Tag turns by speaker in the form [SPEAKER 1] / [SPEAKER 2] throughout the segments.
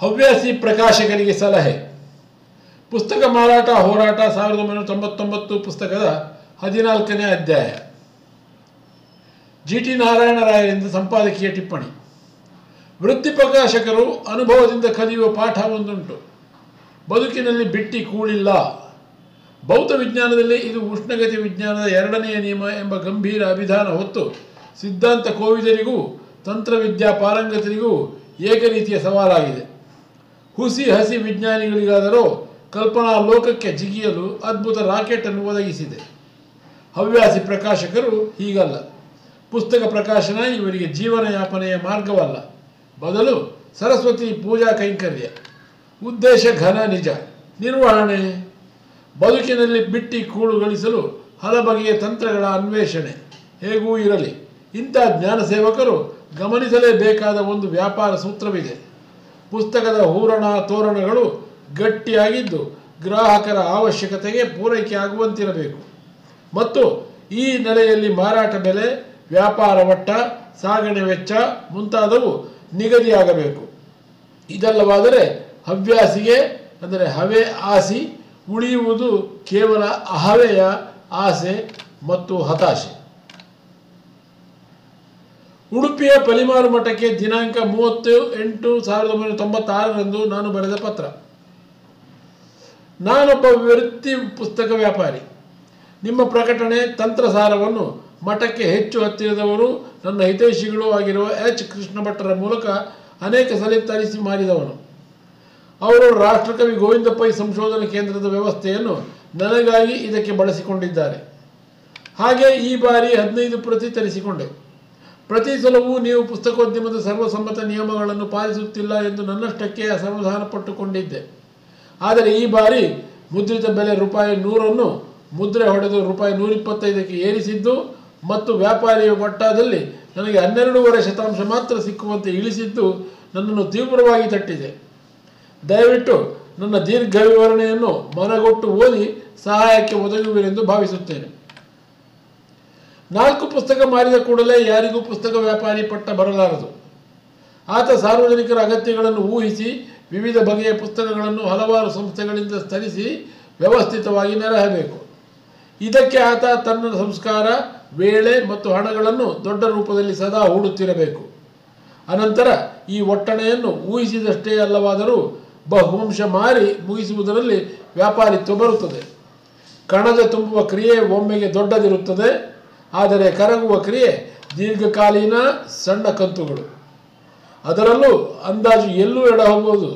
[SPEAKER 1] ಹವ್ಯಾಸಿ ಪ್ರಕಾಶಕರಿಗೆ ಸಲಹೆ. ಪುಸ್ತಕ ಮಾರಾಟ ಹೋರಾಟ 1999 ಪುಸ್ತಕದ 14ನೇ ಅಧ್ಯಾಯ. ಜಿ ಟಿ ನಾರಾಯಣರಾಯರಿಂದ ಸಂಪಾದಕೀಯ ಟಿಪ್ಪಣಿ. ವೃತ್ತಿ ಪ್ರಕಾಶಕರು ಅನುಭವದಿಂದ ಕಲಿಯುವ ಪಾಠ ಒಂದುಂಟು. ಬದುಕಿನಲ್ಲಿ ಬಿಟ್ಟಿ ಕೂಳಿಲ್ಲ. ಭೌತ ವಿಜ್ಞಾನದಲ್ಲಿ ಇದು ಉಷ್ಣಗತಿ ವಿಜ್ಞಾನದ 2ನೆಯ ನಿಯಮ ಎಂಬ ಗಂಭೀರ ಅಭಿಧಾನ ಹೊತ್ತು ಸಿದ್ಧಾಂತ ಕೋವಿದರಿಗೂ ತಂತ್ರವಿದ್ಯಾ ಪಾರಂಗತರಿಗೂ ಏಕರೀತಿಯ ಸವಾಲಾಗಿದೆ. ಹುಸಿ ಹಸಿ ವಿಜ್ಞಾನಿಗಳಿಗಾದರೂ ಕಲ್ಪನಾ ಲೋಕಕ್ಕೆ ಜಿಗಿಯಲು ಅದ್ಭುತ ರಾಕೆಟನ್ನು ಒದಗಿಸಿದೆ. ಹವ್ಯಾಸಿ ಪ್ರಕಾಶಕರು ಹೀಗಲ್ಲ. ಪುಸ್ತಕ ಪ್ರಕಾಶನ ಇವರಿಗೆ ಜೀವನಯಾಪನೆಯ ಮಾರ್ಗವಲ್ಲ, ಬದಲು ಸರಸ್ವತಿ ಪೂಜಾ ಕೈಂಕರ್ಯ. ಉದ್ದೇಶ ಘನ, ನಿಜ. ನಿರ್ವಹಣೆ. ಬದುಕಿನಲ್ಲಿ ಬಿಟ್ಟಿ ಕೂಳು ಗಳಿಸಲು ಹಲಬಗೆಯ ತಂತ್ರಗಳ ಅನ್ವೇಷಣೆ ಹೇಗೂ ಇರಲಿ, ಇಂಥ ಜ್ಞಾನ ಸೇವಕರು ಗಮನಿಸಲೇಬೇಕಾದ ಒಂದು ವ್ಯಾಪಾರ ಸೂತ್ರವಿದೆ. ಪುಸ್ತಕದ ಹೂರಣ ತೋರಣಗಳು ಗಟ್ಟಿಯಾಗಿದ್ದು ಗ್ರಾಹಕರ ಅವಶ್ಯಕತೆಗೆ ಪೂರೈಕೆ ಆಗುವಂತಿರಬೇಕು ಮತ್ತು ಈ ನೆಲೆಯಲ್ಲಿ ಮಾರಾಟ ಬೆಲೆ, ವ್ಯಾಪಾರ ಮಟ್ಟ, ಸಾಗಣೆ ವೆಚ್ಚ ಮುಂತಾದವು ನಿಗದಿಯಾಗಬೇಕು. ಇದಲ್ಲವಾದರೆ ಹವ್ಯಾಸಿಗೆ ಅಂದರೆ ಹವೆ ಆಸಿ ಉಳಿಯುವುದು ಕೇವಲ ಅಹವೆಯ ಆಸೆ ಮತ್ತು ಹತಾಶೆ. ಉಡುಪಿಯ ಪಲಿಮಾರು ಮಠಕ್ಕೆ ದಿನಾಂಕ 30/8/1996 ನಾನು ಬರೆದ ಪತ್ರ. ನಾನೊಬ್ಬ ವೃತ್ತಿ ಪುಸ್ತಕ ವ್ಯಾಪಾರಿ. ನಿಮ್ಮ ಪ್ರಕಟಣೆ ತಂತ್ರಸಾರವನ್ನು ಮಠಕ್ಕೆ ಹೆಚ್ಚು ಹತ್ತಿರದವರು, ನನ್ನ ಹಿತೈಷಿಗಳೂ ಆಗಿರುವ ಎಚ್ ಕೃಷ್ಣ ಭಟ್ಟರ ಮೂಲಕ ಅನೇಕ ಸಲ ತರಿಸಿ ಮಾರಿದವನು. ಅವರು ರಾಷ್ಟ್ರಕವಿ ಗೋವಿಂದ ಪೈ ಸಂಶೋಧನಾ ಕೇಂದ್ರದ ವ್ಯವಸ್ಥೆಯನ್ನು ನನಗಾಗಿ ಇದಕ್ಕೆ ಬಳಸಿಕೊಂಡಿದ್ದಾರೆ. ಹಾಗೆ ಈ ಬಾರಿ 15 ಪ್ರತಿ ತರಿಸಿಕೊಂಡೆ. ಪ್ರತಿ ಸಲವೂ ನೀವು ಪುಸ್ತಕೋದ್ಯಮದ ಸರ್ವಸಮ್ಮತ ನಿಯಮಗಳನ್ನು ಪಾಲಿಸುತ್ತಿಲ್ಲ ಎಂದು ನನ್ನಷ್ಟಕ್ಕೆ ಅಸಮಾಧಾನ ಪಟ್ಟುಕೊಂಡಿದ್ದೆ. ಆದರೆ ಈ ಬಾರಿ ಮುದ್ರಿತ ಬೆಲೆ ₹100 ಮುದ್ರೆ ಹೊಡೆದು ₹125ಕ್ಕೆ ಏರಿಸಿದ್ದು ಮತ್ತು ವ್ಯಾಪಾರಿಯ ಮಟ್ಟದಲ್ಲಿ ನನಗೆ 12.5% ಮಾತ್ರ ಸಿಕ್ಕುವಂತೆ ಇಳಿಸಿದ್ದು ನನ್ನನ್ನು ತೀವ್ರವಾಗಿ ತಟ್ಟಿದೆ. ದಯವಿಟ್ಟು ನನ್ನ ದೀರ್ಘ ವಿವರಣೆಯನ್ನು ಮನಗೊಟ್ಟು ಓದಿ ಸಹಾಯಕ್ಕೆ ಒದಗುವಿರೆಂದು ಭಾವಿಸುತ್ತೇನೆ. 4 ಪುಸ್ತಕ ಮಾರಿದ ಕೂಡಲೇ ಯಾರಿಗೂ ಪುಸ್ತಕ ವ್ಯಾಪಾರಿ ಪಟ್ಟ ಬರಲಾರದು. ಆತ ಸಾರ್ವಜನಿಕರ ಅಗತ್ಯಗಳನ್ನು ಊಹಿಸಿ ವಿವಿಧ ಬಗೆಯ ಪುಸ್ತಕಗಳನ್ನು ಹಲವಾರು ಸಂಸ್ಥೆಗಳಿಂದ ತರಿಸಿ ವ್ಯವಸ್ಥಿತವಾಗಿ ನೆರಹಬೇಕು. ಇದಕ್ಕೆ ಆತ ತನ್ನ ಸಂಸ್ಕಾರ, ವೇಳೆ ಮತ್ತು ಹಣಗಳನ್ನು ದೊಡ್ಡ ರೂಪದಲ್ಲಿ ಸದಾ ಹೂಡುತ್ತಿರಬೇಕು. ಅನಂತರ ಈ ಒಟ್ಟಣೆಯನ್ನು ಊಹಿಸಿದಷ್ಟೇ ಅಲ್ಲವಾದರೂ ಬಹುವಂಶ ಮಾರಿ ಮುಗಿಸುವುದರಲ್ಲಿ ವ್ಯಾಪಾರಿತ್ವ ಬರುತ್ತದೆ. ಕಣಜ ತುಂಬುವ ಕ್ರಿಯೆ ಒಮ್ಮೆಗೆ ದೊಡ್ಡದಿರುತ್ತದೆ, ಆದರೆ ಕರಗುವ ಕ್ರಿಯೆ ದೀರ್ಘಕಾಲೀನ, ಸಣ್ಣ ಕಂತುಗಳು. ಅದರಲ್ಲೂ ಅಂದಾಜು ಎಲ್ಲೂ ಎಡ ಹೋಗುವುದು.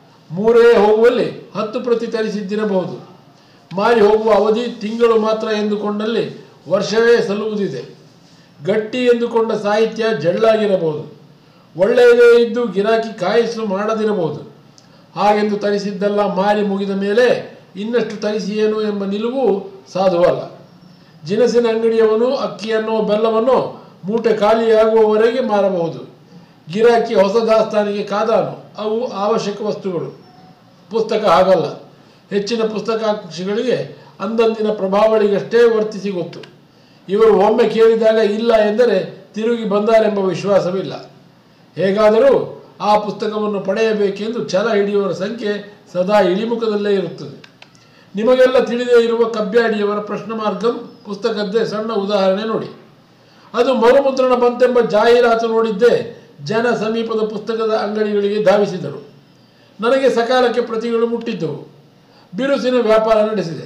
[SPEAKER 1] 3 ಹೋಗುವಲ್ಲಿ 10 ಪ್ರತಿ ತರಿಸಿದ್ದಿರಬಹುದು. ಮಾರಿ ಹೋಗುವ ಅವಧಿ ತಿಂಗಳು ಮಾತ್ರ ಎಂದುಕೊಂಡಲ್ಲಿ ವರ್ಷವೇ ಸಲ್ಲುವುದಿದೆ. ಗಟ್ಟಿ ಎಂದುಕೊಂಡ ಸಾಹಿತ್ಯ ಜಳ್ಳಾಗಿರಬಹುದು. ಒಳ್ಳೆಯದೇ ಇದ್ದು ಗಿರಾಕಿ ಕಾಯಿಸಲು ಮಾಡದಿರಬಹುದು. ಹಾಗೆಂದು ತರಿಸಿದ್ದೆಲ್ಲ ಮಾರಿ ಮುಗಿದ ಮೇಲೆ ಇನ್ನಷ್ಟು ತರಿಸಿಯೇನು ಎಂಬ ನಿಲುವು ಸಾಧುವಲ್ಲ. ಜಿನಸಿನ ಅಂಗಡಿಯವನು ಅಕ್ಕಿಯನ್ನೋ ಬೆಲ್ಲವನ್ನೋ ಮೂಟೆ ಖಾಲಿಯಾಗುವವರೆಗೆ ಮಾರಬಹುದು. ಗಿರಾಕಿ ಹೊಸ ದಾಸ್ತಾನಿಗೆ ಕಾದಾನು. ಅವು ಅವಶ್ಯಕ ವಸ್ತುಗಳು. ಪುಸ್ತಕ ಹಾಗಲ್ಲ. ಹೆಚ್ಚಿನ ಪುಸ್ತಕಾಂಕ್ಷಿಗಳಿಗೆ ಅಂದಂದಿನ ಪ್ರಭಾವಳಿಗಷ್ಟೇ ವರ್ತಿಸಿ ಗೊತ್ತು. ಇವರು ಒಮ್ಮೆ ಕೇಳಿದಾಗ ಇಲ್ಲ ಎಂದರೆ ತಿರುಗಿ ಬಂದಾರೆಂಬ ವಿಶ್ವಾಸವಿಲ್ಲ. ಹೇಗಾದರೂ ಆ ಪುಸ್ತಕವನ್ನು ಪಡೆಯಬೇಕೆಂದು ಛಲ ಹಿಡಿಯುವವರ ಸಂಖ್ಯೆ ಸದಾ ಇಳಿಮುಖದಲ್ಲೇ ಇರುತ್ತದೆ. ನಿಮಗೆಲ್ಲ ತಿಳಿದೇ ಇರುವ ಕಬ್ಬ್ಯಾಡಿಯವರ ಪ್ರಶ್ನಮಾರ್ಗಂ ಪುಸ್ತಕದ್ದೇ ಸಣ್ಣ ಉದಾಹರಣೆ ನೋಡಿ. ಅದು ಮರುಮುದ್ರಣ ಬಂತೆಂಬ ಜಾಹೀರಾತು ನೋಡಿದ್ದೇ ಜನ ಸಮೀಪದ ಪುಸ್ತಕದ ಅಂಗಡಿಗಳಿಗೆ ಧಾವಿಸಿದರು. ನನಗೆ ಸಕಾಲಕ್ಕೆ ಪ್ರತಿಗಳು ಮುಟ್ಟಿದ್ದವು. ಬಿರುಸಿನ ವ್ಯಾಪಾರ ನಡೆಸಿದೆ.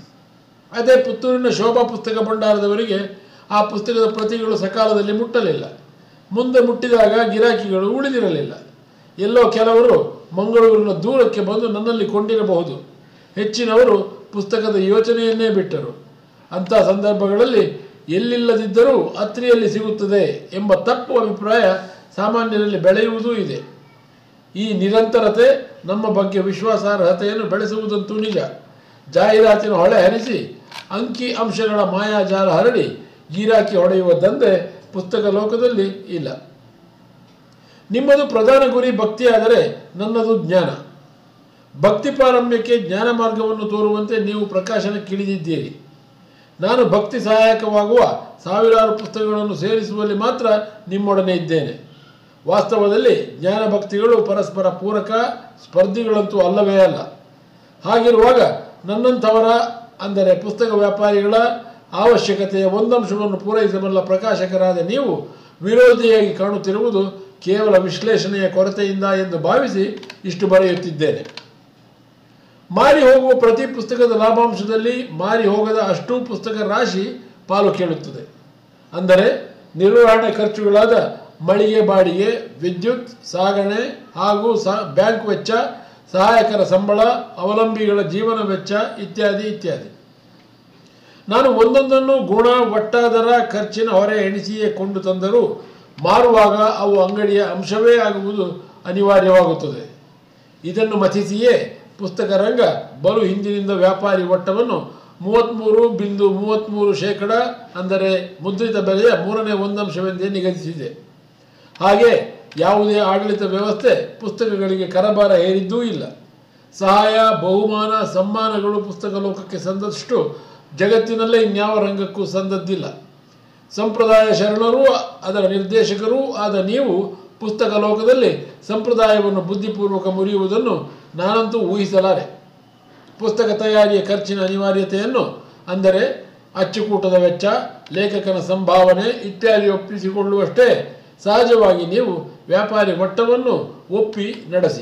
[SPEAKER 1] ಅದೇ ಪುತ್ತೂರಿನ ಶೋಭಾ ಪುಸ್ತಕ ಭಂಡಾರದವರಿಗೆ ಆ ಪುಸ್ತಕದ ಪ್ರತಿಗಳು ಸಕಾಲದಲ್ಲಿ ಮುಟ್ಟಲಿಲ್ಲ. ಮುಂದೆ ಮುಟ್ಟಿದಾಗ ಗಿರಾಕಿಗಳು ಉಳಿದಿರಲಿಲ್ಲ. ಎಲ್ಲೋ ಕೆಲವರು ಮಂಗಳೂರಿನ ದೂರಕ್ಕೆ ಬಂದು ನನ್ನಲ್ಲಿ ಕೊಂಡಿರಬಹುದು. ಹೆಚ್ಚಿನವರು ಪುಸ್ತಕದ ಯೋಚನೆಯನ್ನೇ ಬಿಟ್ಟರು. ಅಂಥ ಸಂದರ್ಭಗಳಲ್ಲಿ ಎಲ್ಲಿಲ್ಲದಿದ್ದರೂ ಅತ್ರಿಯಲ್ಲಿ ಸಿಗುತ್ತದೆ ಎಂಬ ತಪ್ಪು ಅಭಿಪ್ರಾಯ ಸಾಮಾನ್ಯರಲ್ಲಿ ಬೆಳೆಯುವುದೂ ಇದೆ. ಈ ನಿರಂತರತೆ ನಮ್ಮ ಬಗ್ಗೆ ವಿಶ್ವಾಸಾರ್ಹತೆಯನ್ನು ಬೆಳೆಸುವುದಂತೂ ನಿಜ. ಜಾಹೀರಾತಿನ ಹೊಳೆ ಹರಿಸಿ ಅಂಕಿ ಅಂಶಗಳ ಮಾಯಾಜಾಲ ಹರಡಿ ಗಿರಾಕಿ ಹೊಡೆಯುವ ದಂಧೆ ಪುಸ್ತಕ ಲೋಕದಲ್ಲಿ ಇಲ್ಲ. ನಿಮ್ಮದು ಪ್ರಧಾನ ಗುರಿ ಭಕ್ತಿಯಾದರೆ ನನ್ನದು ಜ್ಞಾನ. ಭಕ್ತಿ ಪಾರಮ್ಯಕ್ಕೆ ಜ್ಞಾನ ಮಾರ್ಗವನ್ನು ತೋರುವಂತೆ ನೀವು ಪ್ರಕಾಶನಕ್ಕಿಳಿದಿದ್ದೀರಿ. ನಾನು ಭಕ್ತಿ ಸಹಾಯಕವಾಗುವ ಸಾವಿರಾರು ಪುಸ್ತಕಗಳನ್ನು ಸೇರಿಸುವಲ್ಲಿ ಮಾತ್ರ ನಿಮ್ಮೊಡನೆ ಇದ್ದೇನೆ. ವಾಸ್ತವದಲ್ಲಿ ಜ್ಞಾನಭಕ್ತಿಗಳು ಪರಸ್ಪರ ಪೂರಕ, ಸ್ಪರ್ಧಿಗಳಂತೂ ಅಲ್ಲವೇ ಅಲ್ಲ. ಹಾಗಿರುವಾಗ ನನ್ನಂಥವರ, ಅಂದರೆ ಪುಸ್ತಕ ವ್ಯಾಪಾರಿಗಳ ಅವಶ್ಯಕತೆಯ ಒಂದಂಶವನ್ನು ಪೂರೈಸಬಲ್ಲ ಪ್ರಕಾಶಕರಾದ ನೀವು ವಿರೋಧಿಯಾಗಿ ಕಾಣುತ್ತಿರುವುದು ಕೇವಲ ವಿಶ್ಲೇಷಣೆಯ ಕೊರತೆಯಿಂದ ಎಂದು ಭಾವಿಸಿ ಇಷ್ಟು ಬರೆಯುತ್ತಿದ್ದೇನೆ. ಮಾರಿ ಹೋಗುವ ಪ್ರತಿ ಪುಸ್ತಕದ ಲಾಭಾಂಶದಲ್ಲಿ ಮಾರಿ ಹೋಗದ ಅಷ್ಟೂ ಪುಸ್ತಕ ರಾಶಿ ಪಾಲು ಕೇಳುತ್ತದೆ. ಅಂದರೆ ನಿರ್ವಹಣೆ ಖರ್ಚುಗಳಾದ ಮಳಿಗೆ ಬಾಡಿಗೆ, ವಿದ್ಯುತ್, ಸಾಗಣೆ ಹಾಗೂ ಬ್ಯಾಂಕ್ ವೆಚ್ಚ, ಸಹಾಯಕರ ಸಂಬಳ, ಅವಲಂಬಿಗಳ ಜೀವನ ವೆಚ್ಚ ಇತ್ಯಾದಿ ಇತ್ಯಾದಿ. ನಾನು ಒಂದೊಂದನ್ನು ಗುಣ ಒಟ್ಟಾದರ ಖರ್ಚಿನ ಹೊರೆ ಎಣಿಸಿಯೇ ಕೊಂಡು ತಂದರೂ ಮಾರುವಾಗ ಅವು ಅಂಗಡಿಯ ಅಂಶವೇ ಆಗುವುದು ಅನಿವಾರ್ಯವಾಗುತ್ತದೆ. ಇದನ್ನು ಮಥಿಸಿಯೇ ಪುಸ್ತಕ ರಂಗ ಬಲು ಹಿಂದಿನಿಂದ ವ್ಯಾಪಾರಿ ಒಟ್ಟವನ್ನು 33.33%, ಅಂದರೆ ಮುದ್ರಿತ ಬೆಲೆಯ 1/3 ನಿಗದಿಸಿದೆ. ಹಾಗೆ ಯಾವುದೇ ಆಡಳಿತ ವ್ಯವಸ್ಥೆ ಪುಸ್ತಕಗಳಿಗೆ ಕರಬಾರ ಹೇರಿದ್ದೂ ಇಲ್ಲ. ಸಹಾಯ, ಬಹುಮಾನ, ಸಮ್ಮಾನಗಳು ಪುಸ್ತಕ ಲೋಕಕ್ಕೆ ಸಂದಷ್ಟು ಜಗತ್ತಿನಲ್ಲೇ ಇನ್ಯಾವ ರಂಗಕ್ಕೂ ಸಂದದ್ದಿಲ್ಲ. ಸಂಪ್ರದಾಯ ಶರಣರೂ ಅದರ ನಿರ್ದೇಶಕರೂ ಆದ ನೀವು ಪುಸ್ತಕ ಲೋಕದಲ್ಲಿ ಸಂಪ್ರದಾಯವನ್ನು ಬುದ್ಧಿಪೂರ್ವಕ ಮುರಿಯುವುದನ್ನು ನಾನಂತೂ ಊಹಿಸಲಾರೆ. ಪುಸ್ತಕ ತಯಾರಿಯ ಖರ್ಚಿನ ಅನಿವಾರ್ಯತೆಯನ್ನು, ಅಂದರೆ ಅಚ್ಚುಕೂಟದ ವೆಚ್ಚ, ಲೇಖಕನ ಸಂಭಾವನೆ ಇತ್ಯಾದಿ ಒಪ್ಪಿಸಿಕೊಳ್ಳುವಷ್ಟೇ ಸಹಜವಾಗಿ ನೀವು ವ್ಯಾಪಾರಿ ಮಟ್ಟವನ್ನು ಒಪ್ಪಿ ನಡೆಸಿ.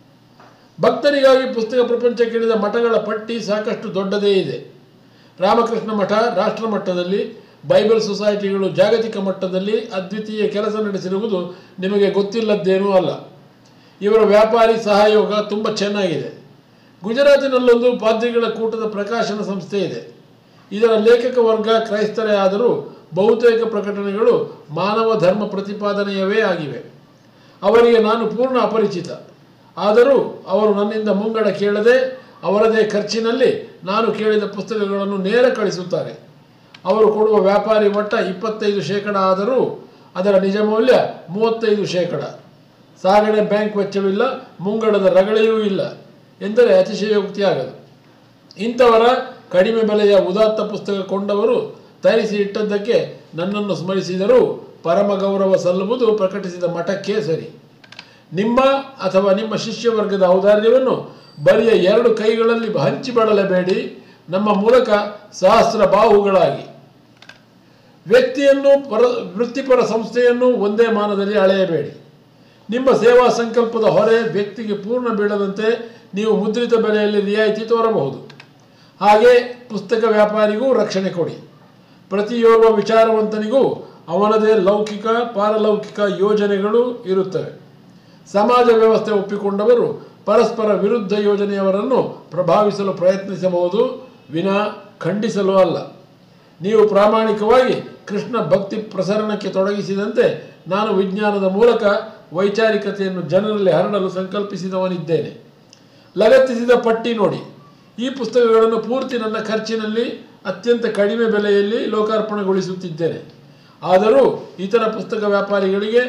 [SPEAKER 1] ಭಕ್ತರಿಗಾಗಿ ಪುಸ್ತಕ ಪ್ರಪಂಚಕ್ಕಿಳಿದ ಮಠಗಳ ಪಟ್ಟಿ ಸಾಕಷ್ಟು ದೊಡ್ಡದೇ ಇದೆ. ರಾಮಕೃಷ್ಣ ಮಠ ರಾಷ್ಟ್ರ ಮಟ್ಟದಲ್ಲಿ, ಬೈಬಲ್ ಸೊಸೈಟಿಗಳು ಜಾಗತಿಕ ಮಟ್ಟದಲ್ಲಿ ಅದ್ವಿತೀಯ ಕೆಲಸ ನಡೆಸಿರುವುದು ನಿಮಗೆ ಗೊತ್ತಿಲ್ಲದ್ದೇನೂ ಅಲ್ಲ. ಇವರ ವ್ಯಾಪಾರಿ ಸಹಯೋಗ ತುಂಬ ಚೆನ್ನಾಗಿದೆ. ಗುಜರಾತಿನಲ್ಲೊಂದು ಪಾದ್ರಿಗಳ ಕೂಟದ ಪ್ರಕಾಶನ ಸಂಸ್ಥೆ ಇದೆ. ಇದರ ಲೇಖಕ ವರ್ಗ ಕ್ರೈಸ್ತರೇ ಆದರೂ ಬಹುತೇಕ ಪ್ರಕಟಣೆಗಳು ಮಾನವ ಧರ್ಮ ಪ್ರತಿಪಾದನೆಯವೇ ಆಗಿವೆ. ಅವರಿಗೆ ನಾನು ಪೂರ್ಣ ಅಪರಿಚಿತ. ಆದರೂ ಅವರು ನನ್ನಿಂದ ಮುಂಗಡ ಕೇಳದೆ ಅವರದೇ ಖರ್ಚಿನಲ್ಲಿ ನಾನು ಕೇಳಿದ ಪುಸ್ತಕಗಳನ್ನು ನೇರ ಕಳಿಸುತ್ತಾರೆ. ಅವರು ಕೊಡುವ ವ್ಯಾಪಾರಿ ಮಟ್ಟ 25% ಆದರೂ ಅದರ ನಿಜ ಮೌಲ್ಯ 35%. ಸಾಗಣೆ, ಬ್ಯಾಂಕ್ ವೆಚ್ಚವಿಲ್ಲ, ಮುಂಗಡದ ರಗಳೆಯೂ ಇಲ್ಲ ಎಂದರೆ ಅತಿಶಯೋಕ್ತಿಯಾಗದು. ಇಂಥವರ ಕಡಿಮೆ ಬೆಲೆಯ ಉದಾತ್ತ ಪುಸ್ತಕ ಕೊಂಡವರು ತರಿಸಿ ಇಟ್ಟದ್ದಕ್ಕೆ ನನ್ನನ್ನು ಸ್ಮರಿಸಿದರೂ ಪರಮ ಗೌರವ ಸಲ್ಲುವುದು ಪ್ರಕಟಿಸಿದ ಮಠಕ್ಕೆ ಸರಿ. ನಿಮ್ಮ ಅಥವಾ ನಿಮ್ಮ ಶಿಷ್ಯವರ್ಗದ ಔದಾರ್ಯವನ್ನು ಬರಿಯ 2 ಕೈಗಳಲ್ಲಿ ಹಂಚಿಬಿಡಲೇಬೇಡಿ. ನಮ್ಮ ಮೂಲಕ ಸಹಸ್ರ ಬಾಹುಗಳಾಗಿ ವ್ಯಕ್ತಿಯನ್ನು, ವೃತ್ತಿಪರ ಸಂಸ್ಥೆಯನ್ನು ಒಂದೇ ಮಾನದಲ್ಲಿ ಅಳೆಯಬೇಡಿ. ನಿಮ್ಮ ಸೇವಾ ಸಂಕಲ್ಪದ ಹೊರೆ ವ್ಯಕ್ತಿಗೆ ಪೂರ್ಣ ಬೀಳದಂತೆ ನೀವು ಮುದ್ರಿತ ಬೆಲೆಯಲ್ಲಿ ರಿಯಾಯಿತಿ ತೋರಬಹುದು. ಹಾಗೆ ಪುಸ್ತಕ ವ್ಯಾಪಾರಿಗೂ ರಕ್ಷಣೆ ಕೊಡಿ. ಪ್ರತಿಯೋರ್ವ ವಿಚಾರವಂತನಿಗೂ ಅವನದೇ ಲೌಕಿಕ, ಪಾರಲೌಕಿಕ ಯೋಜನೆಗಳು ಇರುತ್ತವೆ. ಸಮಾಜ ವ್ಯವಸ್ಥೆ ಒಪ್ಪಿಕೊಂಡವರು ಪರಸ್ಪರ ವಿರುದ್ಧ ಯೋಜನೆಯವರನ್ನು ಪ್ರಭಾವಿಸಲು ಪ್ರಯತ್ನಿಸಬಹುದು, ವಿನಾ ಖಂಡಿಸಲು ಅಲ್ಲ. ನೀವು ಪ್ರಾಮಾಣಿಕವಾಗಿ ಕೃಷ್ಣ ಭಕ್ತಿ ಪ್ರಸರಣಕ್ಕೆ ತೊಡಗಿಸಿದಂತೆ ನಾನು ವಿಜ್ಞಾನದ ಮೂಲಕ ವೈಚಾರಿಕತೆಯನ್ನು ಜನರಲ್ಲಿ ಹರಡಲು ಸಂಕಲ್ಪಿಸಿದವನಿದ್ದೇನೆ. ಲಗತ್ತಿಸಿದ ಪಟ್ಟಿ ನೋಡಿ. ಈ ಪುಸ್ತಕಗಳನ್ನು ಪೂರ್ತಿ ನನ್ನ ಖರ್ಚಿನಲ್ಲಿ ಅತ್ಯಂತ ಕಡಿಮೆ ಬೆಲೆಯಲ್ಲಿ ಲೋಕಾರ್ಪಣೆಗೊಳಿಸುತ್ತಿದ್ದೇನೆ. ಆದರೂ ಇತರ ಪುಸ್ತಕ ವ್ಯಾಪಾರಿಗಳಿಗೆ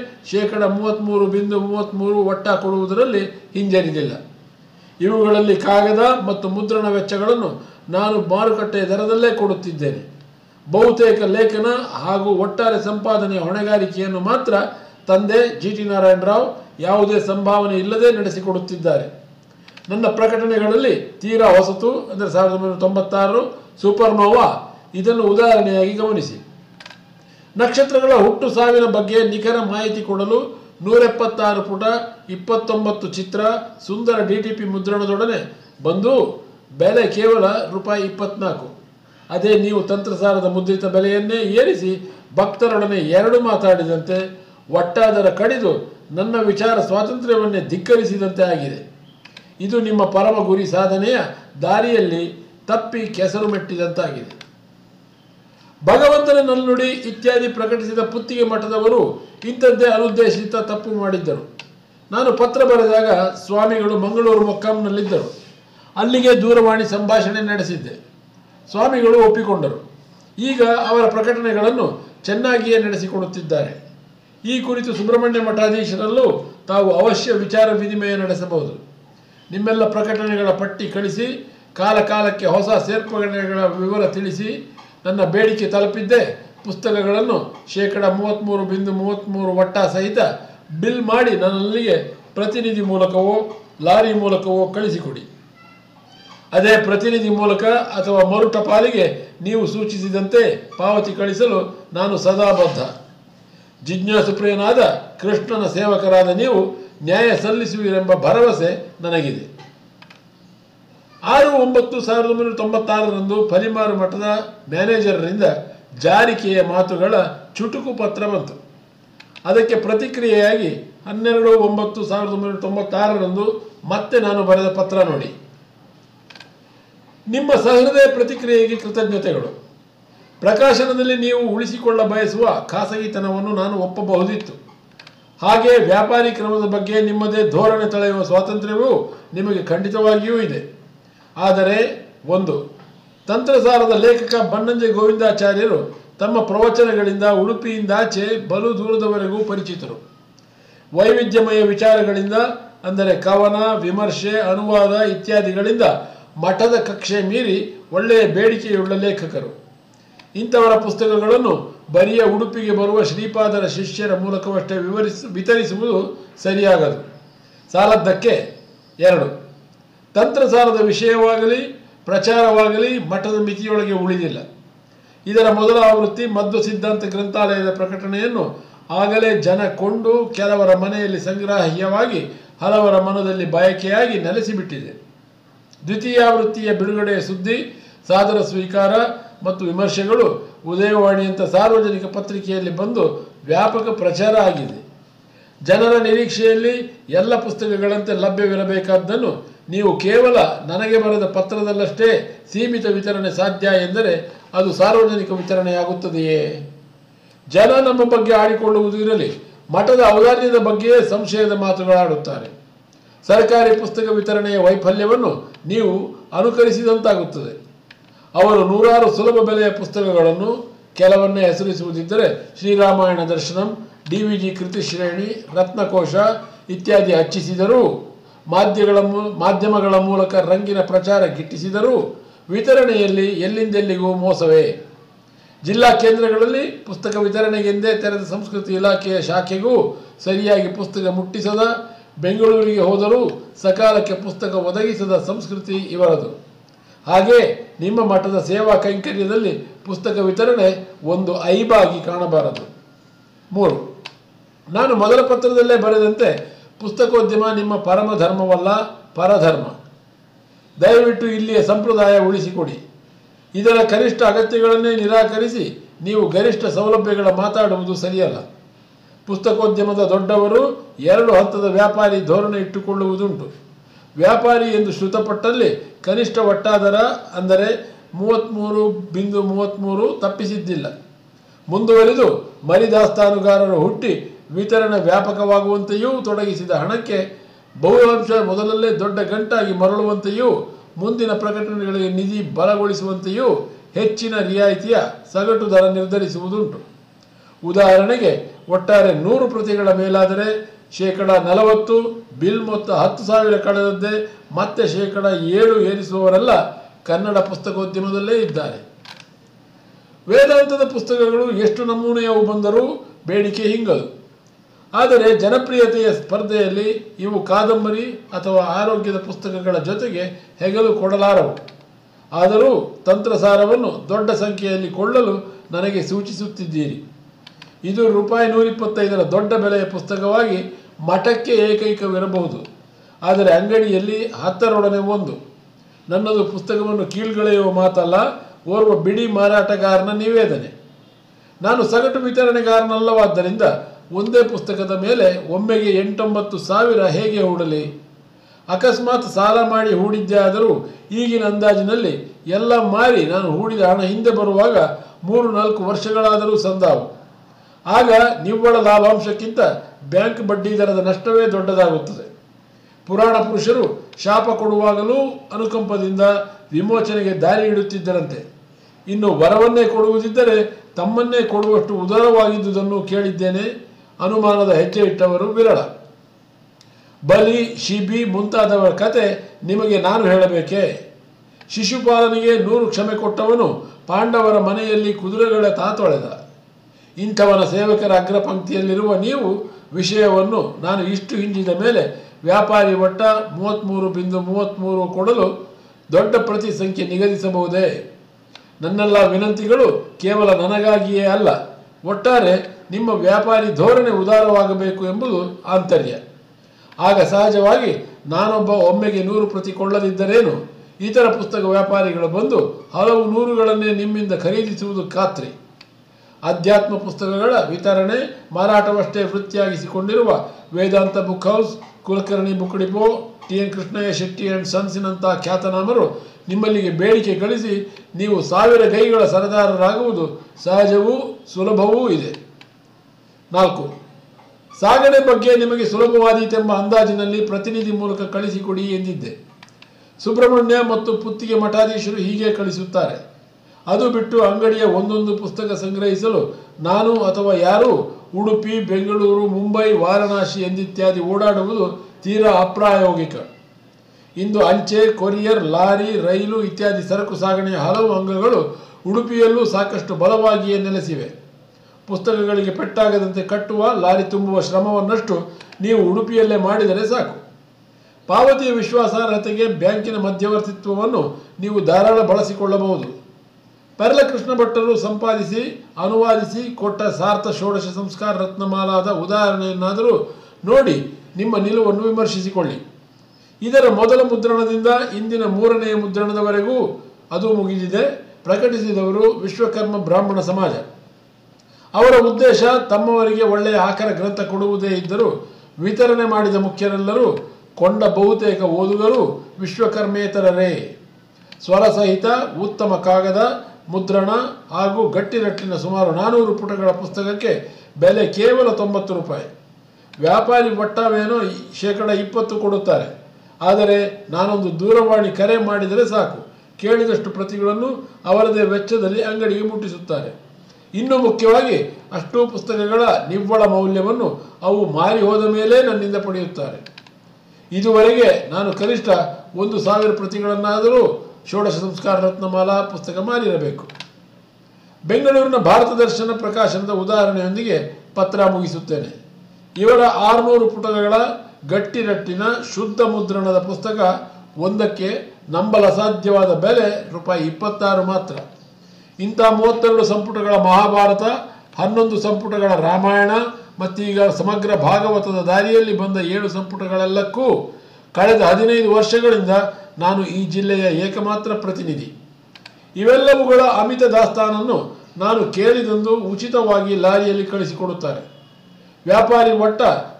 [SPEAKER 1] 33.33% ಒಟ್ಟ ಕೊಡುವುದರಲ್ಲಿ ಹಿಂಜರಿದಿಲ್ಲ. ಇವುಗಳಲ್ಲಿ ಕಾಗದ ಮತ್ತು ಮುದ್ರಣ ವೆಚ್ಚಗಳನ್ನು ನಾನು ಮಾರುಕಟ್ಟೆಯ ದರದಲ್ಲೇ ಕೊಡುತ್ತಿದ್ದೇನೆ. ಬಹುತೇಕ ಲೇಖನ ಹಾಗೂ ಒಟ್ಟಾರೆ ಸಂಪಾದನೆಯ ಹೊಣೆಗಾರಿಕೆಯನ್ನು ಮಾತ್ರ ತಂದೆ GT ನಾರಾಯಣರಾವ್ ಯಾವುದೇ ಸಂಭಾವನೆ ಇಲ್ಲದೆ ನಡೆಸಿಕೊಡುತ್ತಿದ್ದಾರೆ. ನನ್ನ ಪ್ರಕಟಣೆಗಳಲ್ಲಿ ತೀರಾ ಹೊಸತು, ಅಂದರೆ 1996 ಸೂಪರ್ನೋವಾ ಇದನ್ನು ಉದಾಹರಣೆಯಾಗಿ ಗಮನಿಸಿ. ನಕ್ಷತ್ರಗಳ ಹುಟ್ಟು ಸಾವಿನ ಬಗ್ಗೆ ನಿಖರ ಮಾಹಿತಿ ಕೊಡಲು 176 ಪುಟ 29 ಚಿತ್ರ ಸುಂದರ DTP ಮುದ್ರಣದೊಡನೆ ಬಂದು ಬೆಲೆ ಕೇವಲ ₹24. ಅದೇ ನೀವು ತಂತ್ರಸಾರದ ಮುದ್ರಿತ ಬೆಲೆಯನ್ನೇ ಏರಿಸಿ ಭಕ್ತರೊಡನೆ 2 ಮಾತಾಡಿದಂತೆ, ಒಟ್ಟಾದರ ಕಡಿದು ನನ್ನ ವಿಚಾರ ಸ್ವಾತಂತ್ರ್ಯವನ್ನೇ ಧಿಕ್ಕರಿಸಿದಂತೆ ಆಗಿದೆ. ಇದು ನಿಮ್ಮ ಪರಮ ಗುರಿ ಸಾಧನೆಯ ದಾರಿಯಲ್ಲಿ ತಪ್ಪಿ ಕೆಸರು ಮೆಟ್ಟಿದಂತಾಗಿದೆ. ಭಗವಂತನ ನಲ್ನುಡಿ ಇತ್ಯಾದಿ ಪ್ರಕಟಿಸಿದ ಪುತ್ತಿಗೆ ಮಠದವರು ಇಂಥದ್ದೇ ಅನುದ್ದೇಶಿತ ತಪ್ಪು ಮಾಡಿದ್ದರು. ನಾನು ಪತ್ರ ಬರೆದಾಗ ಸ್ವಾಮಿಗಳು ಮಂಗಳೂರು ಮೊಕ್ಕಾಂನಲ್ಲಿದ್ದರು. ಅಲ್ಲಿಗೆ ದೂರವಾಣಿ ಸಂಭಾಷಣೆ ನಡೆಸಿದ್ದೆ. ಸ್ವಾಮಿಗಳು ಒಪ್ಪಿಕೊಂಡರು. ಈಗ ಅವರ ಪ್ರಕಟಣೆಗಳನ್ನು ಚೆನ್ನಾಗಿಯೇ ನಡೆಸಿಕೊಡುತ್ತಿದ್ದಾರೆ. ಈ ಕುರಿತು ಸುಬ್ರಹ್ಮಣ್ಯ ಮಠಾಧೀಶರಲ್ಲೂ ತಾವು ಅವಶ್ಯ ವಿಚಾರ ವಿನಿಮಯ ನಡೆಸಬಹುದು. ನಿಮ್ಮೆಲ್ಲ ಪ್ರಕಟಣೆಗಳ ಪಟ್ಟಿ ಕಳಿಸಿ, ಕಾಲ ಕಾಲಕ್ಕೆ ಹೊಸ ಸೇರ್ಪಡೆಗಳ ವಿವರ ತಿಳಿಸಿ. ನನ್ನ ಬೇಡಿಕೆ ತಲುಪಿದ್ದೇ ಪುಸ್ತಕಗಳನ್ನು 33.33% ಒಟ್ಟ ಸಹಿತ ಬಿಲ್ ಮಾಡಿ ನನ್ನಲ್ಲಿಗೆ ಪ್ರತಿನಿಧಿ ಮೂಲಕವೋ ಲಾರಿ ಮೂಲಕವೋ ಕಳಿಸಿಕೊಡಿ. ಅದೇ ಪ್ರತಿನಿಧಿ ಮೂಲಕ ಅಥವಾ ಮರು ಟಪಾಲಿಗೆ ನೀವು ಸೂಚಿಸಿದಂತೆ ಪಾವತಿ ಕಳಿಸಲು ನಾನು ಸದಾ ಬದ್ಧ. ಜಿಜ್ಞಾಸುಪ್ರಿಯನಾದ ಕೃಷ್ಣನ ಸೇವಕರಾದ ನೀವು ನ್ಯಾಯ ಸಲ್ಲಿಸುವಿರೆಂಬ ಭರವಸೆ ನನಗಿದೆ. 6/9/1996 ಫಲಿಮಾರು ಮಠದ ಮ್ಯಾನೇಜರ್ರಿಂದ ಜಾರಿಕೆಯ ಮಾತುಗಳ ಚುಟುಕು ಪತ್ರ ಬಂತು. ಅದಕ್ಕೆ ಪ್ರತಿಕ್ರಿಯೆಯಾಗಿ 12/9/1996 ಮತ್ತೆ ನಾನು ಬರೆದ ಪತ್ರ ನೋಡಿ. ನಿಮ್ಮ ಸಹೃದಯ ಪ್ರತಿಕ್ರಿಯೆಗೆ ಕೃತಜ್ಞತೆಗಳು. ಪ್ರಕಾಶನದಲ್ಲಿ ನೀವು ಉಳಿಸಿಕೊಳ್ಳ ಬಯಸುವ ಖಾಸಗಿತನವನ್ನು ನಾನು ಒಪ್ಪಬಹುದಿತ್ತು. ಹಾಗೆ ವ್ಯಾಪಾರಿ ಕ್ರಮದ ಬಗ್ಗೆ ನಿಮ್ಮದೇ ಧೋರಣೆ ತಳೆಯುವ ಸ್ವಾತಂತ್ರ್ಯವೂ ನಿಮಗೆ ಖಂಡಿತವಾಗಿಯೂ ಇದೆ. ಆದರೆ ಒಂದು, ತಂತ್ರಸಾರದ ಲೇಖಕ ಬನ್ನಂಜೆ ಗೋವಿಂದಾಚಾರ್ಯರು ತಮ್ಮ ಪ್ರವಚನಗಳಿಂದ ಉಡುಪಿಯಿಂದಾಚೆ ಬಲು ದೂರದವರೆಗೂ ಪರಿಚಿತರು. ವೈವಿಧ್ಯಮಯ ವಿಚಾರಗಳಿಂದ, ಅಂದರೆ ಕವನ, ವಿಮರ್ಶೆ, ಅನುವಾದ ಇತ್ಯಾದಿಗಳಿಂದ ಮಠದ ಕಕ್ಷೆ ಮೀರಿ ಒಳ್ಳೆಯ ಬೇಡಿಕೆಯುಳ್ಳ ಲೇಖಕರು. ಇಂಥವರ ಪುಸ್ತಕಗಳನ್ನು ಬರಿಯ ಉಡುಪಿಗೆ ಬರುವ ಶ್ರೀಪಾದರ ಶಿಷ್ಯರ ಮೂಲಕವಷ್ಟೇ ವಿತರಿಸುವುದು ಸರಿಯಾಗದು. ಸಾಲದ್ದಕ್ಕೆ 2, ತಂತ್ರಸಾರದ ವಿಷಯವಾಗಲಿ ಪ್ರಚಾರವಾಗಲಿ ಮಠದ ಮಿತಿಯೊಳಗೆ ಉಳಿದಿಲ್ಲ. ಇದರ ಮೊದಲ ಆವೃತ್ತಿ ಮಧ್ವ ಸಿದ್ಧಾಂತ ಗ್ರಂಥಾಲಯದ ಪ್ರಕಟಣೆಯನ್ನು ಆಗಲೇ ಜನ ಕೊಂಡು ಕೆಲವರ ಮನೆಯಲ್ಲಿ ಸಂಗ್ರಾಹ್ಯವಾಗಿ ಹಲವರ ಮನದಲ್ಲಿ ಬಯಕೆಯಾಗಿ ನೆಲೆಸಿಬಿಟ್ಟಿದೆ. ದ್ವಿತೀಯಾವೃತ್ತಿಯ ಬಿಡುಗಡೆಯ ಸುದ್ದಿ, ಸಾದರ ಸ್ವೀಕಾರ ಮತ್ತು ವಿಮರ್ಶೆಗಳು ಉದಯವಾಣಿಯಂಥ ಸಾರ್ವಜನಿಕ ಪತ್ರಿಕೆಯಲ್ಲಿ ಬಂದು ವ್ಯಾಪಕ ಪ್ರಚಾರ ಆಗಿದೆ. ಜನರ ನಿರೀಕ್ಷೆಯಲ್ಲಿ ಎಲ್ಲ ಪುಸ್ತಕಗಳಂತೆ ಲಭ್ಯವಿರಬೇಕಾದ್ದನ್ನು ನೀವು ಕೇವಲ ನನಗೆ ಬರೆದ ಪತ್ರದಲ್ಲಷ್ಟೇ ಸೀಮಿತ ವಿತರಣೆ ಸಾಧ್ಯ ಎಂದರೆ ಅದು ಸಾರ್ವಜನಿಕ ವಿತರಣೆಯಾಗುತ್ತದೆಯೇ? ಜನ ನಮ್ಮ ಬಗ್ಗೆ ಆಡಿಕೊಳ್ಳುವುದು ಇರಲಿ, ಮಠದ ಔದಾರ್ಯದ ಬಗ್ಗೆಯೇ ಸಂಶಯದ ಮಾತುಗಳಾಡುತ್ತಾರೆ. ಸರ್ಕಾರಿ ಪುಸ್ತಕ ವಿತರಣೆಯ ವೈಫಲ್ಯವನ್ನು ನೀವು ಅನುಕರಿಸಿದಂತಾಗುತ್ತದೆ. ಅವರು ನೂರಾರು ಸುಲಭ ಬೆಲೆಯ ಪುಸ್ತಕಗಳನ್ನು, ಕೆಲವನ್ನೇ ಹೆಸರಿಸುವುದಿದ್ದರೆ ಶ್ರೀರಾಮಾಯಣ ದರ್ಶನಂ, DVG ಕೃತಿ ಶ್ರೇಣಿ, ರತ್ನಕೋಶ ಇತ್ಯಾದಿ ಹಚ್ಚಿಸಿದರೂ, ಮಾಧ್ಯಮಗಳ ಮೂಲಕ ರಂಗಿನ ಪ್ರಚಾರ ಗಿಟ್ಟಿಸಿದರೂ ವಿತರಣೆಯಲ್ಲಿ ಎಲ್ಲಿಂದೆಲ್ಲಿಗೂ ಮೋಸವೇ. ಜಿಲ್ಲಾ ಕೇಂದ್ರಗಳಲ್ಲಿ ಪುಸ್ತಕ ವಿತರಣೆಗೆಂದೇ ತೆರೆದ ಸಂಸ್ಕೃತಿ ಇಲಾಖೆಯ ಶಾಖೆಗೂ ಸರಿಯಾಗಿ ಪುಸ್ತಕ ಮುಟ್ಟಿಸದ, ಬೆಂಗಳೂರಿಗೆ ಹೋದರೂ ಸಕಾಲಕ್ಕೆ ಪುಸ್ತಕ ಒದಗಿಸದ ಸಂಸ್ಕೃತಿ ಇವರದು. ಹಾಗೆ ನಿಮ್ಮ ಮಠದ ಸೇವಾ ಕೈಂಕರ್ಯದಲ್ಲಿ ಪುಸ್ತಕ ವಿತರಣೆ ಒಂದು ಐಬಾಗಿ ಕಾಣಬಾರದು. 3, ನಾನು ಮೊದಲ ಪತ್ರದಲ್ಲೇ ಬರೆದಂತೆ ಪುಸ್ತಕೋದ್ಯಮ ನಿಮ್ಮ ಪರಮ ಧರ್ಮವಲ್ಲ, ಪರಧರ್ಮ. ದಯವಿಟ್ಟು ಇಲ್ಲಿಯ ಸಂಪ್ರದಾಯ ಉಳಿಸಿಕೊಡಿ. ಇದರ ಕನಿಷ್ಠ ಅಗತ್ಯಗಳನ್ನೇ ನಿರಾಕರಿಸಿ ನೀವು ಗರಿಷ್ಠ ಸೌಲಭ್ಯಗಳ ಮಾತಾಡುವುದು ಸರಿಯಲ್ಲ. ಪುಸ್ತಕೋದ್ಯಮದ ದೊಡ್ಡವರು 2 ಹಂತದ ವ್ಯಾಪಾರಿ ಧೋರಣೆ ಇಟ್ಟುಕೊಳ್ಳುವುದುಂಟು. ವ್ಯಾಪಾರಿ ಎಂದು ಶ್ರುತಪಟ್ಟಲ್ಲಿ ಕನಿಷ್ಠ ಒಟ್ಟಾದರ, ಅಂದರೆ 33.33 ತಪ್ಪಿಸಿದ್ದಿಲ್ಲ. ಮುಂದುವರಿದು ಮರಿದಾಸ್ತಾನುಗಾರರು ಹುಟ್ಟಿ ವಿತರಣೆ ವ್ಯಾಪಕವಾಗುವಂತೆಯೂ ತೊಡಗಿಸಿದ ಹಣಕ್ಕೆ ಬಹುಅಂಶ ಮೊದಲಲ್ಲೇ ದೊಡ್ಡ ಗಂಟಾಗಿ ಮರಳುವಂತೆಯೂ ಮುಂದಿನ ಪ್ರಕಟಣೆಗಳಿಗೆ ನಿಧಿ ಬಲಗೊಳಿಸುವಂತೆಯೂ ಹೆಚ್ಚಿನ ರಿಯಾಯಿತಿಯ ಸಗಟು ದರ ನಿರ್ಧರಿಸುವುದುಂಟು. ಉದಾಹರಣೆಗೆ, ಒಟ್ಟಾರೆ 100 ಪ್ರತಿಗಳ ಮೇಲಾದರೆ 40% ಬಿಲ್ ಮೊತ್ತ 10,000 ಕಳೆದದ್ದೇ ಮತ್ತೆ 7% ಏರಿಸುವವರೆಲ್ಲ ಕನ್ನಡ ಪುಸ್ತಕೋದ್ಯಮದಲ್ಲೇ ಇದ್ದಾರೆ. ವೇದಾಂತದ ಪುಸ್ತಕಗಳು ಎಷ್ಟು ನಮೂನೆಯವು ಬಂದರೂ ಬೇಡಿಕೆ ಹಿಂಗದು. ಆದರೆ ಜನಪ್ರಿಯತೆಯ ಸ್ಪರ್ಧೆಯಲ್ಲಿ ಇವು ಕಾದಂಬರಿ ಅಥವಾ ಆರೋಗ್ಯದ ಪುಸ್ತಕಗಳ ಜೊತೆಗೆ ಹೆಗಲು ಕೊಡಲಾರವು. ಆದರೂ ತಂತ್ರಸಾರವನ್ನು ದೊಡ್ಡ ಸಂಖ್ಯೆಯಲ್ಲಿ ಕೊಳ್ಳಲು ನನಗೆ ಸೂಚಿಸುತ್ತಿದ್ದೀರಿ. ಇದು ₹125 ದೊಡ್ಡ ಬೆಲೆಯ ಪುಸ್ತಕವಾಗಿ ಮಠಕ್ಕೆ ಏಕೈಕವಿರಬಹುದು. ಆದರೆ ಅಂಗಡಿಯಲ್ಲಿ 10ರೊಡನೆ 1. ನನ್ನದು ಪುಸ್ತಕವನ್ನು ಕೀಳ್ಗಳೆಯುವ ಮಾತಲ್ಲ, ಓರ್ವ ಬಿಡಿ ಮಾರಾಟಗಾರನ ನಿವೇದನೆ. ನಾನು ಸಗಟು ವಿತರಣೆಗಾರನಲ್ಲವಾದ್ದರಿಂದ ಒಂದೇ ಪುಸ್ತಕದ ಮೇಲೆ ಒಮ್ಮೆಗೆ 8-9 ಸಾವಿರ ಹೇಗೆ ಹೂಡಲಿ? ಅಕಸ್ಮಾತ್ ಸಾಲ ಮಾಡಿ ಹೂಡಿದ್ದೇ ಆದರೂ ಈಗಿನ ಅಂದಾಜಿನಲ್ಲಿ ಎಲ್ಲ ಮಾರಿ ನಾನು ಹೂಡಿದ ಹಣ ಹಿಂದೆ ಬರುವಾಗ 3-4 ವರ್ಷಗಳಾದರೂ ಸಂದಾವು. ಆಗ ನಿವ್ವಳ ಲಾಭಾಂಶಕ್ಕಿಂತ ಬ್ಯಾಂಕ್ ಬಡ್ಡಿ ದರದ ನಷ್ಟವೇ ದೊಡ್ಡದಾಗುತ್ತದೆ. ಪುರಾಣ ಪುರುಷರು ಶಾಪ ಕೊಡುವಾಗಲೂ ಅನುಕಂಪದಿಂದ ವಿಮೋಚನೆಗೆ ದಾರಿ ಇಡುತ್ತಿದ್ದರಂತೆ. ಇನ್ನು ವರವನ್ನೇ ಕೊಡುವುದಿದ್ದರೆ ತಮ್ಮನ್ನೇ ಕೊಡುವಷ್ಟು ಉದಾರವಾಗಿದ್ದುದನ್ನು ಕೇಳಿದ್ದೇನೆ. ಅನುಮಾನದ ಹೆಜ್ಜೆ ಇಟ್ಟವರು ವಿರಳ. ಬಲಿ, ಶಿಬಿ ಮುಂತಾದವರ ಕತೆ ನಿಮಗೆ ನಾನು ಹೇಳಬೇಕೇ? ಶಿಶುಪಾಲನಿಗೆ 100 ಕ್ಷಮೆ ಕೊಟ್ಟವನು ಪಾಂಡವರ ಮನೆಯಲ್ಲಿ ಕುದುರೆಗಳ ತಾತೊಳೆದ. ಇಂಥವನ ಸೇವಕರ ಅಗ್ರಪಂಕ್ತಿಯಲ್ಲಿರುವ ನೀವು ವಿಷಯವನ್ನು ನಾನು ಇಷ್ಟು ಹಿಂಜಿದ ಮೇಲೆ ವ್ಯಾಪಾರಿ ಒಟ್ಟ 33.33 ಕೊಡಲು ದೊಡ್ಡ ಪ್ರತಿ ಸಂಖ್ಯೆ ನಿಗದಿಸಬಹುದೇ? ನನ್ನೆಲ್ಲ ವಿನಂತಿಗಳು ಕೇವಲ ನನಗಾಗಿಯೇ ಅಲ್ಲ, ಒಟ್ಟಾರೆ ನಿಮ್ಮ ವ್ಯಾಪಾರಿ ಧೋರಣೆ ಉದಾರವಾಗಬೇಕು ಎಂಬುದು ಆಂತರ್ಯ. ಆಗ ಸಹಜವಾಗಿ ನಾನೊಬ್ಬ ಒಮ್ಮೆಗೆ 100 ಪ್ರತಿ ಕೊಳ್ಳದಿದ್ದರೇನು, ಇತರ ಪುಸ್ತಕ ವ್ಯಾಪಾರಿಗಳು ಬಂದು ಹಲವು ನೂರುಗಳನ್ನೇ ನಿಮ್ಮಿಂದ ಖರೀದಿಸುವುದು ಖಾತ್ರಿ. ಅಧ್ಯಾತ್ಮ ಪುಸ್ತಕಗಳ ವಿತರಣೆ ಮಾರಾಟವಷ್ಟೇ ವೃತ್ತಿಯಾಗಿಸಿಕೊಂಡಿರುವ Vedanta book house, Kulkarni book depot, TN Krishnaiah Shetty and ಸನ್ಸಿನಂಥ ಖ್ಯಾತನಾಮರು ನಿಮ್ಮಲ್ಲಿಗೆ ಬೇಡಿಕೆ ಗಳಿಸಿ ನೀವು 1000 ಗೈಗಳ ಸರದಾರರಾಗುವುದು ಸಹಜವೂ ಸುಲಭವೂ ಇದೆ. 4. ಸಾಗಣೆ ಬಗ್ಗೆ ನಿಮಗೆ ಸುಲಭವಾದೀತೆಂಬ ಅಂದಾಜಿನಲ್ಲಿ ಪ್ರತಿನಿಧಿ ಮೂಲಕ ಕಳಿಸಿಕೊಡಿ ಎಂದಿದ್ದೆ. ಸುಬ್ರಹ್ಮಣ್ಯ ಮತ್ತು ಪುತ್ತಿಗೆ ಮಠಾಧೀಶರು ಹೀಗೆ ಕಳಿಸುತ್ತಾರೆ. ಅದು ಬಿಟ್ಟು ಅಂಗಡಿಯ ಒಂದೊಂದು ಪುಸ್ತಕ ಸಂಗ್ರಹಿಸಲು ನಾನು ಅಥವಾ ಯಾರೂ ಉಡುಪಿ, ಬೆಂಗಳೂರು, ಮುಂಬೈ, ವಾರಣಾಸಿ ಎಂದಿತ್ಯಾದಿ ಓಡಾಡುವುದು ತೀರಾ ಅಪ್ರಾಯೋಗಿಕ. ಇಂದು ಅಂಚೆ, ಕೊರಿಯರ್, ಲಾರಿ, ರೈಲು ಇತ್ಯಾದಿ ಸರಕು ಸಾಗಣೆಯ ಹಲವು ಅಂಗಗಳು ಉಡುಪಿಯಲ್ಲೂ ಸಾಕಷ್ಟು ಬಲವಾಗಿಯೇ ನೆಲೆಸಿವೆ. ಪುಸ್ತಕಗಳಿಗೆ ಪೆಟ್ಟಾಗದಂತೆ ಕಟ್ಟುವ, ಲಾರಿ ತುಂಬುವ ಶ್ರಮವನ್ನಷ್ಟು ನೀವು ಉಡುಪಿಯಲ್ಲೇ ಮಾಡಿದರೆ ಸಾಕು. ಪಾವತಿಯ ವಿಶ್ವಾಸಾರ್ಹತೆಗೆ ಬ್ಯಾಂಕಿನ ಮಧ್ಯವರ್ತಿತ್ವವನ್ನು ನೀವು ಧಾರಾಳ ಬಳಸಿಕೊಳ್ಳಬಹುದು. ಪೆರ್ಲ ಕೃಷ್ಣ ಭಟ್ಟರು ಸಂಪಾದಿಸಿ ಅನುವಾದಿಸಿ ಕೊಟ್ಟ ಸಾರ್ಥ ಷೋಡಶ ಸಂಸ್ಕಾರ ರತ್ನಮಾಲಾದ ಉದಾಹರಣೆಯನ್ನಾದರೂ ನೋಡಿ ನಿಮ್ಮ ನಿಲುವನ್ನು ವಿಮರ್ಶಿಸಿಕೊಳ್ಳಿ. ಇದರ ಮೊದಲ ಮುದ್ರಣದಿಂದ ಇಂದಿನ 3ನೇ ಮುದ್ರಣದವರೆಗೂ ಅದು ಮುಗಿದಿದೆ. ಪ್ರಕಟಿಸಿದವರು ವಿಶ್ವಕರ್ಮ ಬ್ರಾಹ್ಮಣ ಸಮಾಜ. ಅವರ ಉದ್ದೇಶ ತಮ್ಮವರಿಗೆ ಒಳ್ಳೆಯ ಆಕರ ಗ್ರಂಥ ಕೊಡುವುದೇ ಇದ್ದರೂ ವಿತರಣೆ ಮಾಡಿದ ಮುಖ್ಯರೆಲ್ಲರೂ ಕೊಂಡ ಬಹುತೇಕ ಓದುಗರು ವಿಶ್ವಕರ್ಮೇತರರೇ. ಸ್ವರಸಹಿತ ಉತ್ತಮ ಕಾಗದ, ಮುದ್ರಣ ಹಾಗೂ ಗಟ್ಟಿರಟ್ಟಿನ ಸುಮಾರು 400 ಪುಟಗಳ ಪುಸ್ತಕಕ್ಕೆ ಬೆಲೆ ಕೇವಲ 90 ರೂಪಾಯಿ. ವ್ಯಾಪಾರಿ ಒಟ್ಟಾವೇನೋ 20% ಕೊಡುತ್ತಾರೆ. ಆದರೆ ನಾನೊಂದು ದೂರವಾಣಿ ಕರೆ ಮಾಡಿದರೆ ಸಾಕು, ಕೇಳಿದಷ್ಟು ಪ್ರತಿಗಳನ್ನು ಅವರದೇ ವೆಚ್ಚದಲ್ಲಿ ಅಂಗಡಿಗೆ ಮುಟ್ಟಿಸುತ್ತಾರೆ. ಇನ್ನು ಮುಖ್ಯವಾಗಿ ಅಷ್ಟೂ ಪುಸ್ತಕಗಳ ನಿವ್ವಳ ಮೌಲ್ಯವನ್ನು ಅವು ಮಾರಿ ಹೋದ ಮೇಲೆ ನನ್ನಿಂದ ಪಡೆಯುತ್ತಾರೆ. ಇದುವರೆಗೆ ನಾನು ಕನಿಷ್ಠ 1000 ಪ್ರತಿಗಳನ್ನಾದರೂ ಷೋಡಶ ಸಂಸ್ಕಾರ ರತ್ನಮಾಲಾ ಪುಸ್ತಕ ಮಾರಿರಬೇಕು. ಬೆಂಗಳೂರಿನ ಭಾರತ ದರ್ಶನ ಪ್ರಕಾಶನದ ಉದಾಹರಣೆಯೊಂದಿಗೆ ಪತ್ರ ಮುಗಿಸುತ್ತೇನೆ. ಇವರ 600 ಪುಟಗಳ ಗಟ್ಟಿರಟ್ಟಿನ ಶುದ್ಧ ಮುದ್ರಣದ ಪುಸ್ತಕ ಒಂದಕ್ಕೆ ನಂಬಲಸಾಧ್ಯವಾದ ಬೆಲೆ ₹26 ಮಾತ್ರ. ಇಂಥ 32 ಸಂಪುಟಗಳ ಮಹಾಭಾರತ, 11 ಸಂಪುಟಗಳ ರಾಮಾಯಣ ಮತ್ತೀಗ ಸಮಗ್ರ ಭಾಗವತದ ದಾರಿಯಲ್ಲಿ ಬಂದ 7 ಸಂಪುಟಗಳೆಲ್ಲಕ್ಕೂ ಕಳೆದ 15 ವರ್ಷಗಳಿಂದ ನಾನು ಈ ಜಿಲ್ಲೆಯ ಏಕಮಾತ್ರ ಪ್ರತಿನಿಧಿ. ಇವೆಲ್ಲವುಗಳ ಅಮಿತ ದಾಸ್ತಾನನ್ನು ನಾನು ಕೇಳಿದಂದು ಉಚಿತವಾಗಿ ಲಾರಿಯಲ್ಲಿ ಕಳಿಸಿಕೊಡುತ್ತಾರೆ. ವ್ಯಾಪಾರಿ ಒಟ್ಟ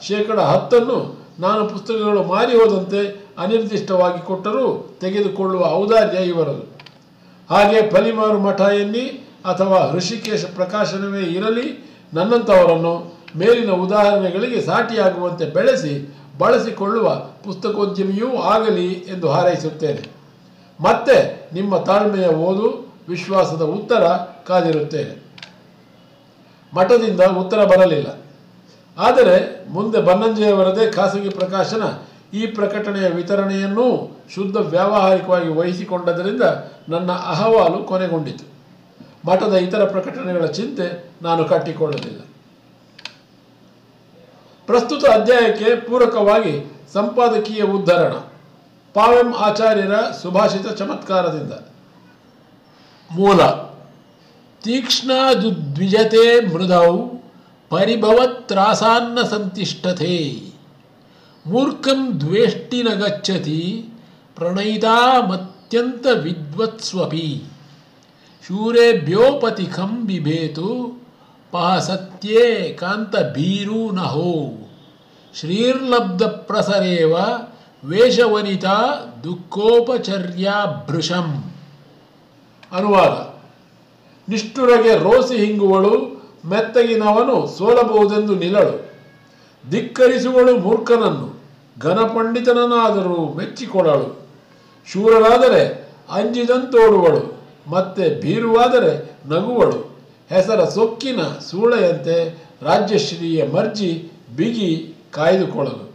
[SPEAKER 1] 10% ನಾನು ಪುಸ್ತಕಗಳು ಮಾರಿ ಹೋದಂತೆ ಅನಿರ್ದಿಷ್ಟವಾಗಿ ಕೊಟ್ಟರೂ ತೆಗೆದುಕೊಳ್ಳುವ ಔದಾರ್ಯ ಇವರದು. ಹಾಗೆ ಫಲಿಮಾರು ಮಠ ಎನ್ನಿ ಅಥವಾ ಋಷಿಕೇಶ ಪ್ರಕಾಶನವೇ ಇರಲಿ, ನನ್ನಂಥವರನ್ನು ಮೇಲಿನ ಉದಾಹರಣೆಗಳಿಗೆ ಸಾಟಿಯಾಗುವಂತೆ ಬೆಳೆಸಿ ಬಳಸಿಕೊಳ್ಳುವ ಪುಸ್ತಕೋದ್ಯಮಿಯೂ ಆಗಲಿ ಎಂದು ಹಾರೈಸುತ್ತೇನೆ. ಮತ್ತೆ ನಿಮ್ಮ ತಾಳ್ಮೆಯ ಓದು, ವಿಶ್ವಾಸದ ಉತ್ತರ ಕಾದಿರುತ್ತೇನೆ. ಮಠದಿಂದ ಉತ್ತರ ಬರಲಿಲ್ಲ. ಆದರೆ ಮುಂದೆ ಬನ್ನಂಜೆಯವರದೇ ಖಾಸಗಿ ಪ್ರಕಾಶನ ಈ ಪ್ರಕಟಣೆಯ ವಿತರಣೆಯನ್ನೂ ಶುದ್ಧ ವ್ಯಾವಹಾರಿಕವಾಗಿ ವಹಿಸಿಕೊಂಡದರಿಂದ ನನ್ನ ಅಹವಾಲು ಕೊನೆಗೊಂಡಿತು. ಮಠದ ಇತರ ಪ್ರಕಟಣೆಗಳ ಚಿಂತೆ ನಾನು ಕಟ್ಟಿಕೊಳ್ಳಲಿಲ್ಲ. ಪ್ರಸ್ತುತ ಅಧ್ಯಾಯಕ್ಕೆ ಪೂರಕವಾಗಿ ಸಂಪಾದಕೀಯ ಉದ್ಧರಣ ಪಾವೆಂ ಆಚಾರ್ಯರ ಸುಭಾಷಿತ ಚಮತ್ಕಾರದಿಂದ. ಮೂಲ: ತೀಕ್ಷ್ಣಾದುದ್ವಿಜತೆ ಮೃದೌ ಪರಿಭವತ್ರಾಸಾನ್ನ ಸಂತಿಷ್ಠತೆ ಮೂರ್ಖಂ ದ್ವೇಷ್ಟಿ ನ ಗಚ್ಚತಿ ಪ್ರಣಯಿತಾಮತ್ಯಂತ ವಿದ್ವತ್ಸ್ವಪಿ ಶೂರೇಭ್ಯೋಪತಿಖಂ ಬಿಭೇತು ಪಹಸತ್ಯೇ ಕಾಂತ ಭೀರೂ ನಹೋ ಶ್ರೀರ್ಲಬ್ಧ ಪ್ರಸರೇವ ವೇಷವನಿತಾ ದುಃಖೋಪಚರ್ಯಾಭೃಶಂ. ಅನುವಾದ: ನಿಷ್ಠುರಗೆ ರೋಸಿ ಹಿಂಗುವಳು, ಮೆತ್ತಗಿನವನು ಸೋಲಬಹುದೆಂದು ನಿಲ್ಲಳು. ಧಿಕ್ಕರಿಸುವಳು ಮೂರ್ಖನನ್ನು, ಘನಪಂಡಿತನನ್ನಾದರೂ ಮೆಚ್ಚಿಕೊಡಳು. ಶೂರನಾದರೆ ಅಂಜಿದಂತೋಡುವಳು, ಮತ್ತೆ ಭೀರುವಾದರೆ ನಗುವಳು. ಹೆಸರ ಸೊಕ್ಕಿನ ಸೂಳೆಯಂತೆ ರಾಜ್ಯಶ್ರೀಯ ಮರ್ಜಿ ಬಿಗಿ ಕಾಯ್ದುಕೊಳ್ಳಲು.